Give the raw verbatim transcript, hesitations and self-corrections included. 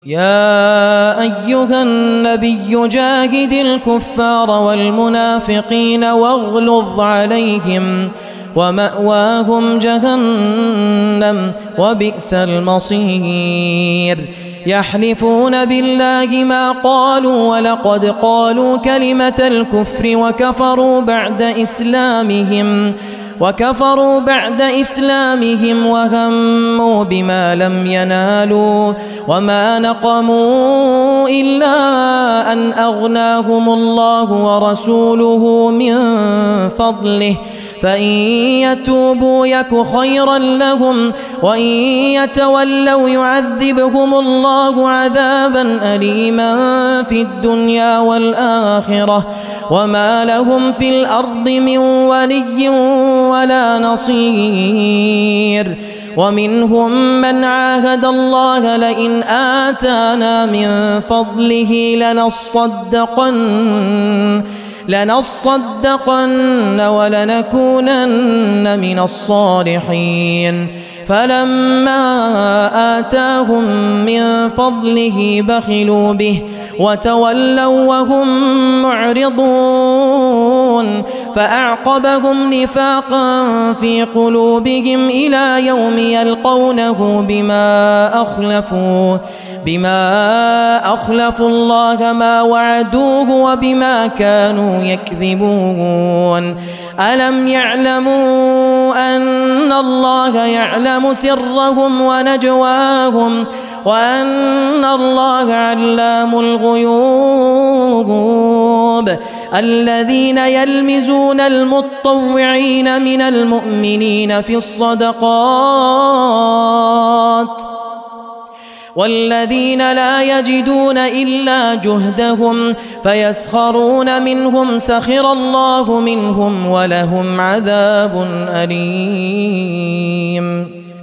يا أيها النبي جاهد الكفار والمنافقين واغلظ عليهم ومأواهم جهنم وبئس المصير. يحلفون بالله ما قالوا ولقد قالوا كلمة الكفر وكفروا بعد إسلامهم وكفروا بعد إسلامهم وهموا بما لم ينالوا وما نقموا إلا أن أغناهم الله ورسوله من فضله فإن يتوبوا يك خيرا لهم وإن يتولوا يعذبهم الله عذابا أليما في الدنيا والآخرة وما لهم في الأرض من ولي ولا نصير. ومنهم من عاهد الله لئن آتانا من فضله لنصدقن لنصدقن ولنكونن من الصالحين. فلما آتاهم من فضله بخلوا به وتولوا وهم معرضون فأعقبهم نفاقا في قلوبهم إلى يوم يلقونه بما أخلفوا بما أخلفوا الله ما وعدوه وبما كانوا يكذبون. ألم يعلموا أن الله يعلم سرهم ونجواهم وأن الله علام الغيوب. الذين يلمزون المطوعين من المؤمنين في الصدقات والذين لا يجدون إلا جهدهم فيسخرون منهم سخر الله منهم ولهم عذاب أليم.